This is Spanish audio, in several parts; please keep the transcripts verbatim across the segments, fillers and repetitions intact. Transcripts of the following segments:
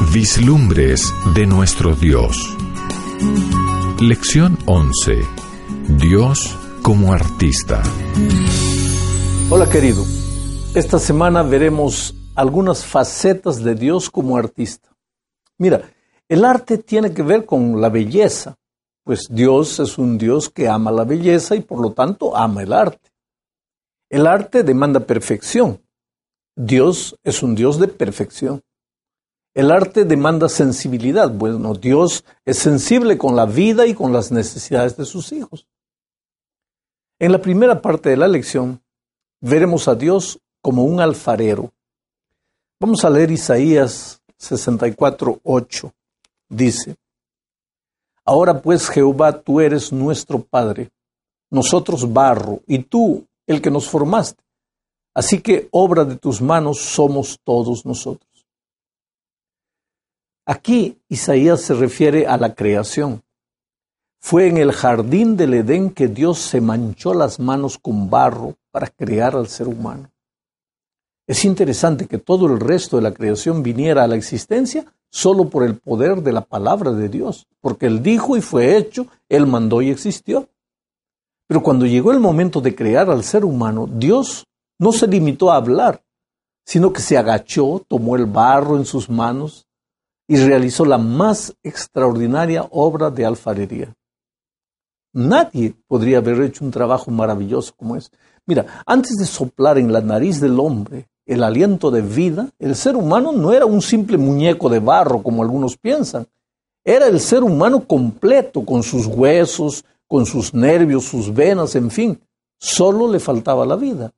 Vislumbres de nuestro Dios. Lección once. Dios como artista. Hola querido, esta semana veremos algunas facetas de Dios como artista. Mira, el arte tiene que ver con la belleza, pues Dios es un Dios que ama la belleza y por lo tanto ama el arte. El arte demanda perfección. Dios es un Dios de perfección. El arte demanda sensibilidad. Bueno, Dios es sensible con la vida y con las necesidades de sus hijos. En la primera parte de la lección, veremos a Dios como un alfarero. Vamos a leer Isaías sesenta y cuatro, ocho. Dice: Ahora pues, Jehová, tú eres nuestro Padre, nosotros barro, y tú el que nos formaste. Así que obra de tus manos somos todos nosotros. Aquí Isaías se refiere a la creación. Fue en el jardín del Edén que Dios se manchó las manos con barro para crear al ser humano. Es interesante que todo el resto de la creación viniera a la existencia solo por el poder de la palabra de Dios, porque Él dijo y fue hecho, Él mandó y existió. Pero cuando llegó el momento de crear al ser humano, Dios no se limitó a hablar, sino que se agachó, tomó el barro en sus manos y realizó la más extraordinaria obra de alfarería. Nadie podría haber hecho un trabajo maravilloso como ese. Mira, antes de soplar en la nariz del hombre el aliento de vida, el ser humano no era un simple muñeco de barro como algunos piensan. Era el ser humano completo, con sus huesos, con sus nervios, sus venas, en fin. Solo le faltaba la vida.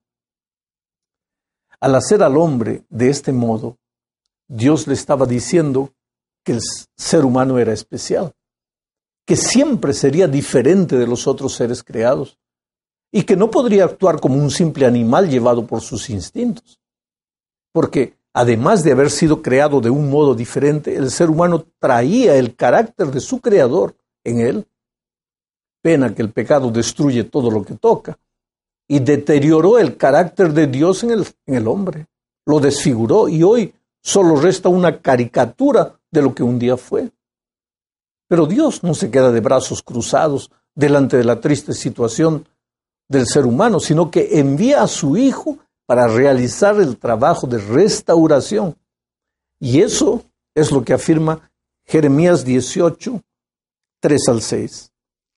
Al hacer al hombre de este modo, Dios le estaba diciendo que el ser humano era especial, que siempre sería diferente de los otros seres creados y que no podría actuar como un simple animal llevado por sus instintos. Porque además de haber sido creado de un modo diferente, el ser humano traía el carácter de su creador en él. Pena que el pecado destruye todo lo que toca y deterioró el carácter de Dios en el, en el hombre. Lo desfiguró y hoy solo resta una caricatura de lo que un día fue. Pero Dios no se queda de brazos cruzados delante de la triste situación del ser humano, sino que envía a su Hijo para realizar el trabajo de restauración. Y eso es lo que afirma Jeremías dieciocho, tres al seis.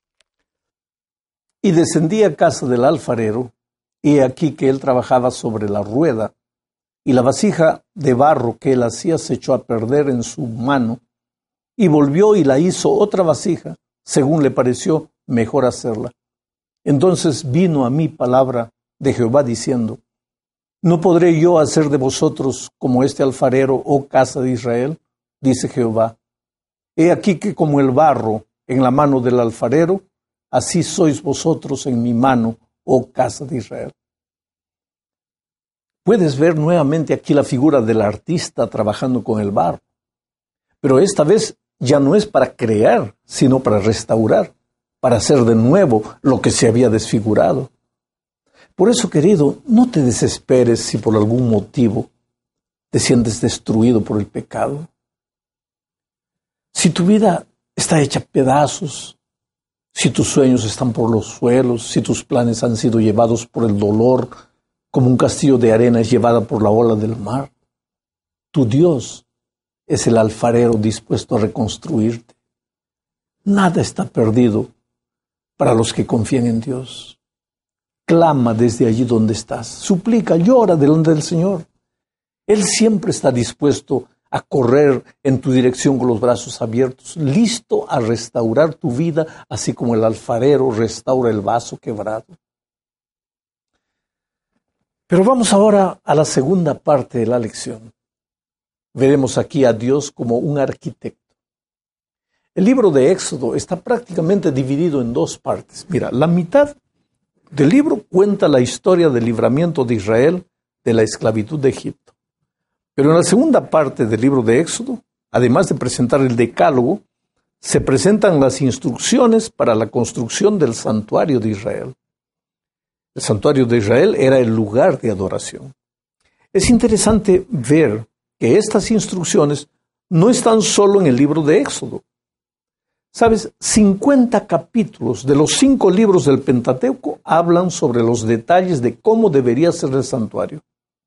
Y descendí a casa del alfarero, y he aquí que él trabajaba sobre la rueda, y la vasija de barro que él hacía se echó a perder en su mano, y volvió y la hizo otra vasija, según le pareció mejor hacerla. Entonces vino a mí palabra de Jehová diciendo: ¿No podré yo hacer de vosotros como este alfarero, oh casa de Israel? Dice Jehová. He aquí que como el barro en la mano del alfarero, así sois vosotros en mi mano, oh casa de Israel. Puedes ver nuevamente aquí la figura del artista trabajando con el barro. Pero esta vez ya no es para crear, sino para restaurar, para hacer de nuevo lo que se había desfigurado. Por eso, querido, no te desesperes si por algún motivo te sientes destruido por el pecado. Si tu vida está hecha pedazos, si tus sueños están por los suelos, si tus planes han sido llevados por el dolor, como un castillo de arena es llevada por la ola del mar, tu Dios es el alfarero dispuesto a reconstruirte. Nada está perdido para los que confían en Dios. Clama desde allí donde estás, suplica, llora delante del Señor. Él siempre está dispuesto a correr en tu dirección con los brazos abiertos, listo a restaurar tu vida, así como el alfarero restaura el vaso quebrado. Pero vamos ahora a la segunda parte de la lección. Veremos aquí a Dios como un arquitecto. El libro de Éxodo está prácticamente dividido en dos partes. Mira, la mitad del libro cuenta la historia del libramiento de Israel de la esclavitud de Egipto. Pero en la segunda parte del libro de Éxodo, además de presentar el decálogo, se presentan las instrucciones para la construcción del santuario de Israel. El santuario de Israel era el lugar de adoración. Es interesante ver que estas instrucciones no están solo en el libro de Éxodo. ¿Sabes? cincuenta capítulos de los cinco libros del Pentateuco hablan sobre los detalles de cómo debería ser el santuario.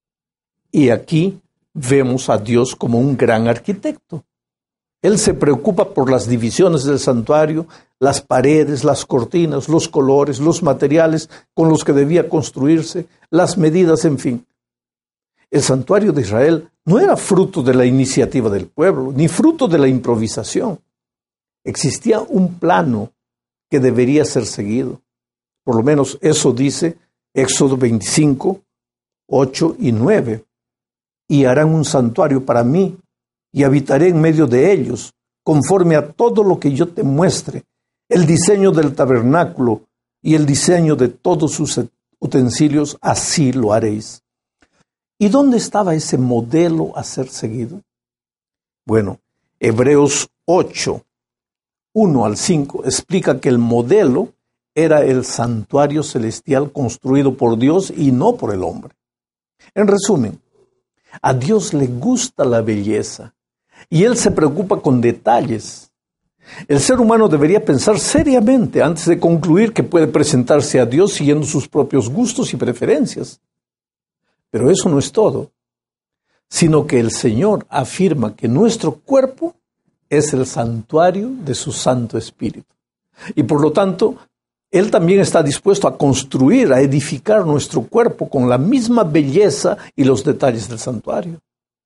Y aquí vemos a Dios como un gran arquitecto. Él se preocupa por las divisiones del santuario, las paredes, las cortinas, los colores, los materiales con los que debía construirse, las medidas, en fin. El santuario de Israel no era fruto de la iniciativa del pueblo, ni fruto de la improvisación. Existía un plano que debería ser seguido. Por lo menos eso dice Éxodo veinticinco, ocho y nueve. Y harán un santuario para mí, y habitaré en medio de ellos, conforme a todo lo que yo te muestre, el diseño del tabernáculo y el diseño de todos sus utensilios, así lo haréis. ¿Y dónde estaba ese modelo a ser seguido? Bueno, Hebreos ocho, uno al cinco, explica que el modelo era el santuario celestial construido por Dios y no por el hombre. En resumen, a Dios le gusta la belleza y Él se preocupa con detalles. El ser humano debería pensar seriamente antes de concluir que puede presentarse a Dios siguiendo sus propios gustos y preferencias. Pero eso no es todo, sino que el Señor afirma que nuestro cuerpo es el santuario de su Santo Espíritu. Y por lo tanto, Él también está dispuesto a construir, a edificar nuestro cuerpo con la misma belleza y los detalles del santuario.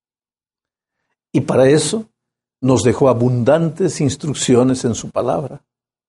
Y para eso nos dejó abundantes instrucciones en su palabra.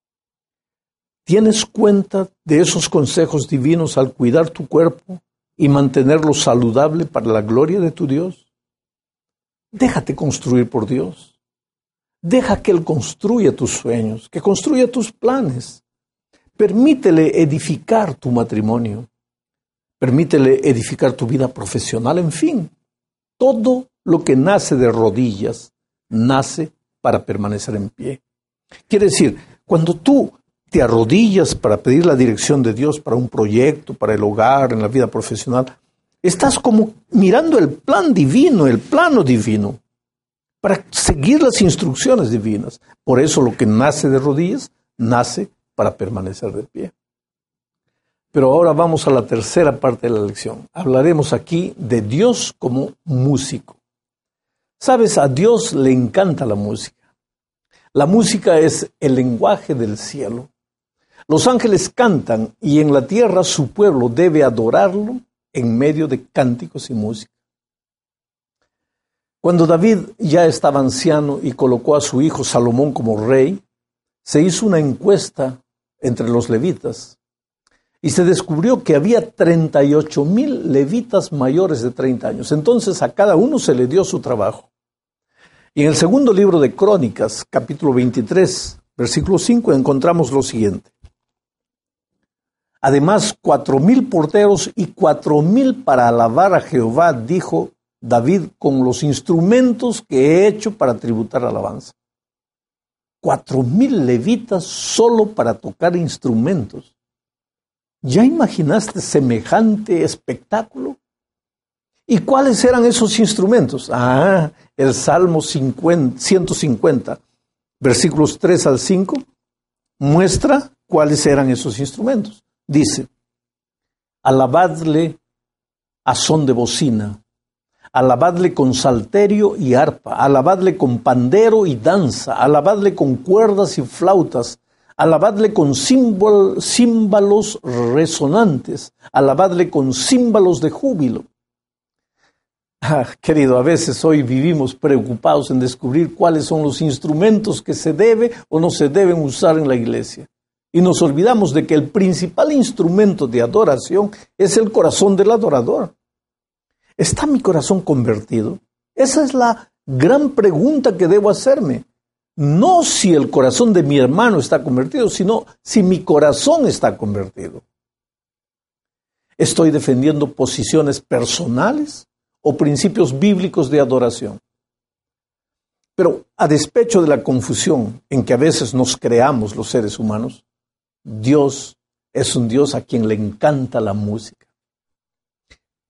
¿Tienes cuenta de esos consejos divinos al cuidar tu cuerpo y mantenerlo saludable para la gloria de tu Dios? Déjate construir por Dios. Deja que Él construya tus sueños, que construya tus planes. Permítele edificar tu matrimonio. Permítele edificar tu vida profesional, en fin. Todo lo que nace de rodillas, nace para permanecer en pie. Quiere decir, cuando tú te arrodillas para pedir la dirección de Dios para un proyecto, para el hogar, en la vida profesional, estás como mirando el plan divino, el plano divino, para seguir las instrucciones divinas. Por eso lo que nace de rodillas, nace para permanecer de pie. Pero ahora vamos a la tercera parte de la lección. Hablaremos aquí de Dios como músico. Sabes, a Dios le encanta la música. La música es el lenguaje del cielo. Los ángeles cantan y en la tierra su pueblo debe adorarlo en medio de cánticos y música. Cuando David ya estaba anciano y colocó a su hijo Salomón como rey, se hizo una encuesta entre los levitas y se descubrió que había treinta y ocho mil levitas mayores de treinta años. Entonces a cada uno se le dio su trabajo. Y en el segundo libro de Crónicas, capítulo veintitrés, versículo cinco, encontramos lo siguiente. Además, cuatro mil porteros y cuatro mil para alabar a Jehová, dijo David, con los instrumentos que he hecho para tributar alabanza. Cuatro mil levitas solo para tocar instrumentos. ¿Ya imaginaste semejante espectáculo? ¿Y cuáles eran esos instrumentos? Ah, el Salmo ciento cincuenta, versículos tres al cinco, muestra cuáles eran esos instrumentos. Dice, alabadle a son de bocina, alabadle con salterio y arpa, alabadle con pandero y danza, alabadle con cuerdas y flautas, alabadle con címbal, címbalos resonantes, alabadle con címbalos de júbilo. Ah, querido, a veces hoy vivimos preocupados en descubrir cuáles son los instrumentos que se debe o no se deben usar en la iglesia. Y nos olvidamos de que el principal instrumento de adoración es el corazón del adorador. ¿Está mi corazón convertido? Esa es la gran pregunta que debo hacerme. No si el corazón de mi hermano está convertido, sino si mi corazón está convertido. ¿Estoy defendiendo posiciones personales o principios bíblicos de adoración? Pero a despecho de la confusión en que a veces nos creamos los seres humanos, Dios es un Dios a quien le encanta la música.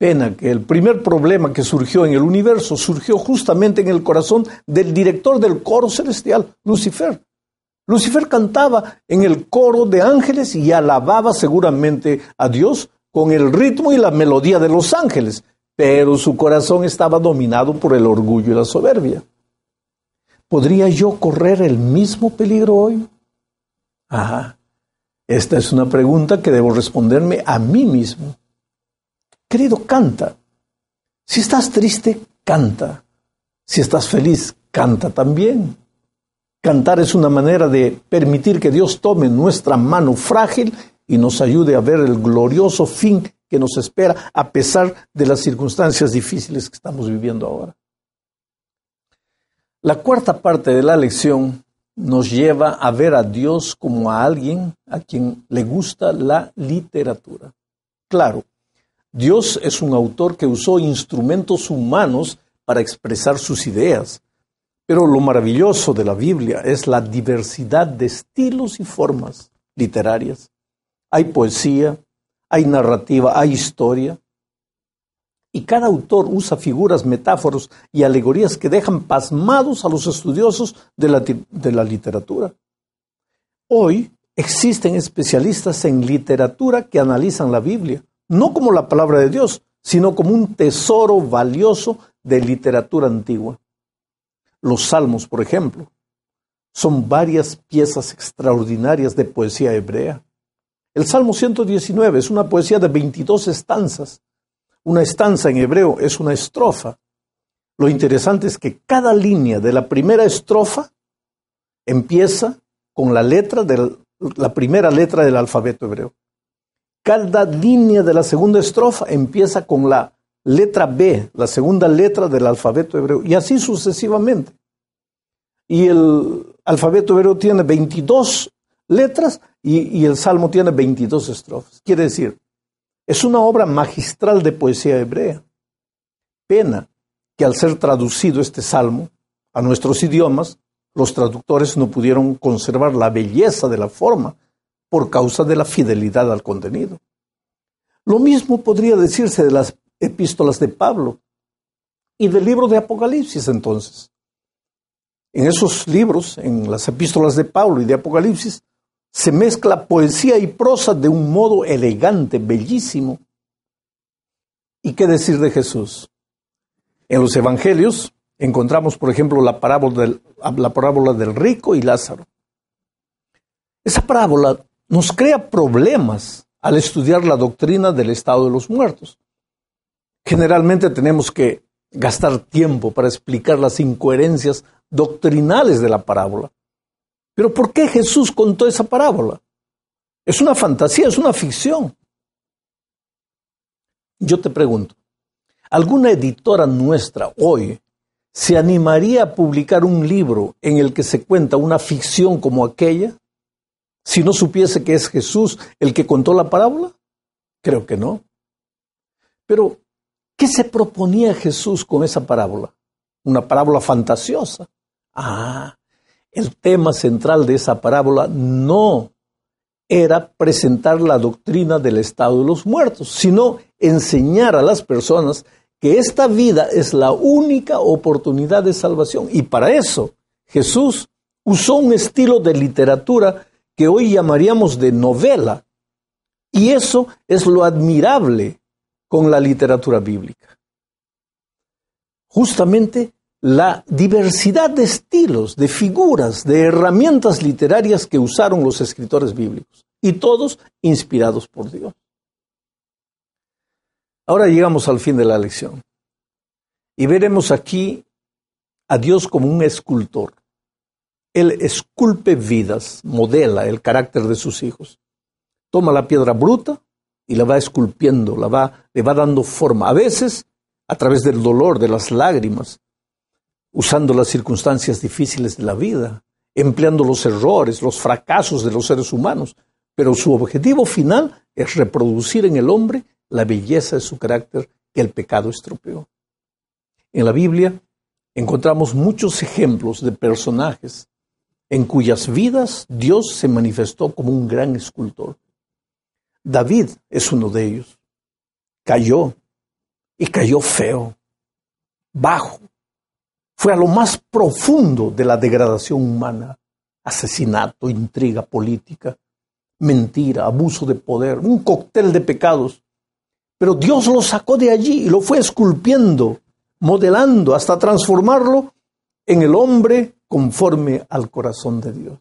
Pena que el primer problema que surgió en el universo surgió justamente en el corazón del director del coro celestial, Lucifer. Lucifer cantaba en el coro de ángeles y alababa seguramente a Dios con el ritmo y la melodía de los ángeles, pero su corazón estaba dominado por el orgullo y la soberbia. ¿Podría yo correr el mismo peligro hoy? Ajá. Esta es una pregunta que debo responderme a mí mismo. Querido, canta. Si estás triste, canta. Si estás feliz, canta también. Cantar es una manera de permitir que Dios tome nuestra mano frágil y nos ayude a ver el glorioso fin que nos espera a pesar de las circunstancias difíciles que estamos viviendo ahora. La cuarta parte de la lección nos lleva a ver a Dios como a alguien a quien le gusta la literatura. Claro, Dios es un autor que usó instrumentos humanos para expresar sus ideas, pero lo maravilloso de la Biblia es la diversidad de estilos y formas literarias. Hay poesía, hay narrativa, hay historia. Y cada autor usa figuras, metáforas y alegorías que dejan pasmados a los estudiosos de la, de la literatura. Hoy existen especialistas en literatura que analizan la Biblia, no como la palabra de Dios, sino como un tesoro valioso de literatura antigua. Los Salmos, por ejemplo, son varias piezas extraordinarias de poesía hebrea. El Salmo ciento diecinueve es una poesía de veintidós estanzas. Una estanza en hebreo es una estrofa. Lo interesante es que cada línea de la primera estrofa empieza con la letra del, la primera letra del alfabeto hebreo. Cada línea de la segunda estrofa empieza con la letra B, la segunda letra del alfabeto hebreo, y así sucesivamente. Y el alfabeto hebreo tiene veintidós letras y, y el Salmo tiene veintidós estrofas. Quiere decir, es una obra magistral de poesía hebrea. Pena que al ser traducido este Salmo a nuestros idiomas, los traductores no pudieron conservar la belleza de la forma por causa de la fidelidad al contenido. Lo mismo podría decirse de las epístolas de Pablo y del libro de Apocalipsis entonces. En esos libros, en las epístolas de Pablo y de Apocalipsis, se mezcla poesía y prosa de un modo elegante, bellísimo. ¿Y qué decir de Jesús? En los evangelios encontramos, por ejemplo, la parábola del, la parábola del rico y Lázaro. Esa parábola nos crea problemas al estudiar la doctrina del estado de los muertos. Generalmente tenemos que gastar tiempo para explicar las incoherencias doctrinales de la parábola. Pero ¿por qué Jesús contó esa parábola? Es una fantasía, es una ficción. Yo te pregunto, ¿alguna editora nuestra hoy se animaría a publicar un libro en el que se cuenta una ficción como aquella, si no supiese que es Jesús el que contó la parábola? Creo que no. Pero, ¿qué se proponía Jesús con esa parábola? Una parábola fantasiosa. Ah, el tema central de esa parábola no era presentar la doctrina del estado de los muertos, sino enseñar a las personas que esta vida es la única oportunidad de salvación. Y para eso Jesús usó un estilo de literatura que hoy llamaríamos de novela. Y eso es lo admirable con la literatura bíblica. Justamente la diversidad de estilos, de figuras, de herramientas literarias que usaron los escritores bíblicos, y todos inspirados por Dios. Ahora llegamos al fin de la lección, y veremos aquí a Dios como un escultor. Él esculpe vidas, modela el carácter de sus hijos. Toma la piedra bruta y la va esculpiendo, la va, le va dando forma, a veces a través del dolor, de las lágrimas, usando las circunstancias difíciles de la vida, empleando los errores, los fracasos de los seres humanos, pero su objetivo final es reproducir en el hombre la belleza de su carácter que el pecado estropeó. En la Biblia encontramos muchos ejemplos de personajes en cuyas vidas Dios se manifestó como un gran escultor. David es uno de ellos. Cayó, y cayó feo, bajo. Fue a lo más profundo de la degradación humana. Asesinato, intriga política, mentira, abuso de poder, un cóctel de pecados. Pero Dios lo sacó de allí y lo fue esculpiendo, modelando, hasta transformarlo en el hombre conforme al corazón de Dios.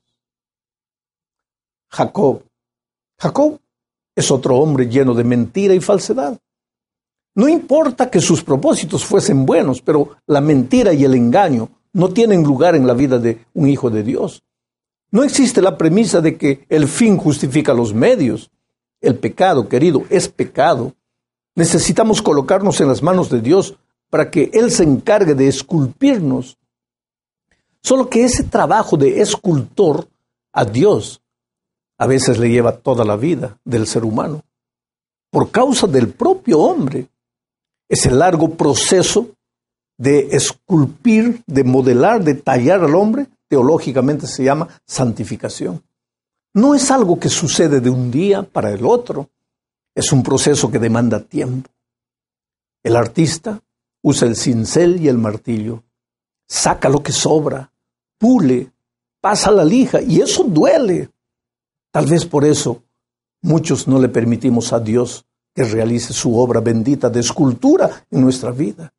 Jacob. Jacob es otro hombre lleno de mentira y falsedad. No importa que sus propósitos fuesen buenos, pero la mentira y el engaño no tienen lugar en la vida de un hijo de Dios. No existe la premisa de que el fin justifica los medios. El pecado, querido, es pecado. Necesitamos colocarnos en las manos de Dios para que Él se encargue de esculpirnos. Solo que ese trabajo de escultor a Dios a veces le lleva toda la vida del ser humano, por causa del propio hombre. Ese largo proceso de esculpir, de modelar, de tallar al hombre, teológicamente se llama santificación. No es algo que sucede de un día para el otro, es un proceso que demanda tiempo. El artista usa el cincel y el martillo, saca lo que sobra, pule, pasa la lija, y eso duele. Tal vez por eso muchos no le permitimos a Dios que realice su obra bendita de escultura en nuestra vida.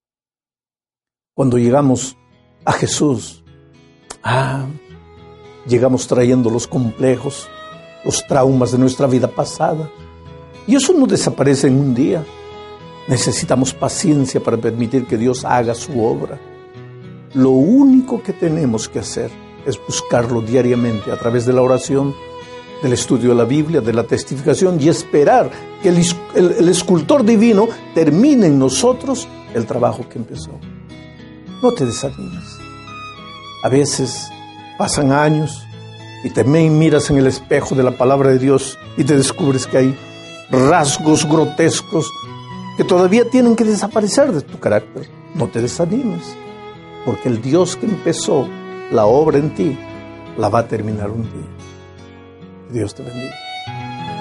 Cuando llegamos a Jesús, ah, llegamos trayendo los complejos, los traumas de nuestra vida pasada. Y eso no desaparece en un día. Necesitamos paciencia para permitir que Dios haga su obra. Lo único que tenemos que hacer es buscarlo diariamente a través de la oración, del estudio de la Biblia, de la testificación, y esperar que el, el, el escultor divino termine en nosotros el trabajo que empezó. No te desanimes. A veces pasan años y te miras en el espejo de la palabra de Dios y te descubres que hay rasgos grotescos que todavía tienen que desaparecer de tu carácter. No te desanimes, porque el Dios que empezó la obra en ti la va a terminar un día. Dios te bendiga.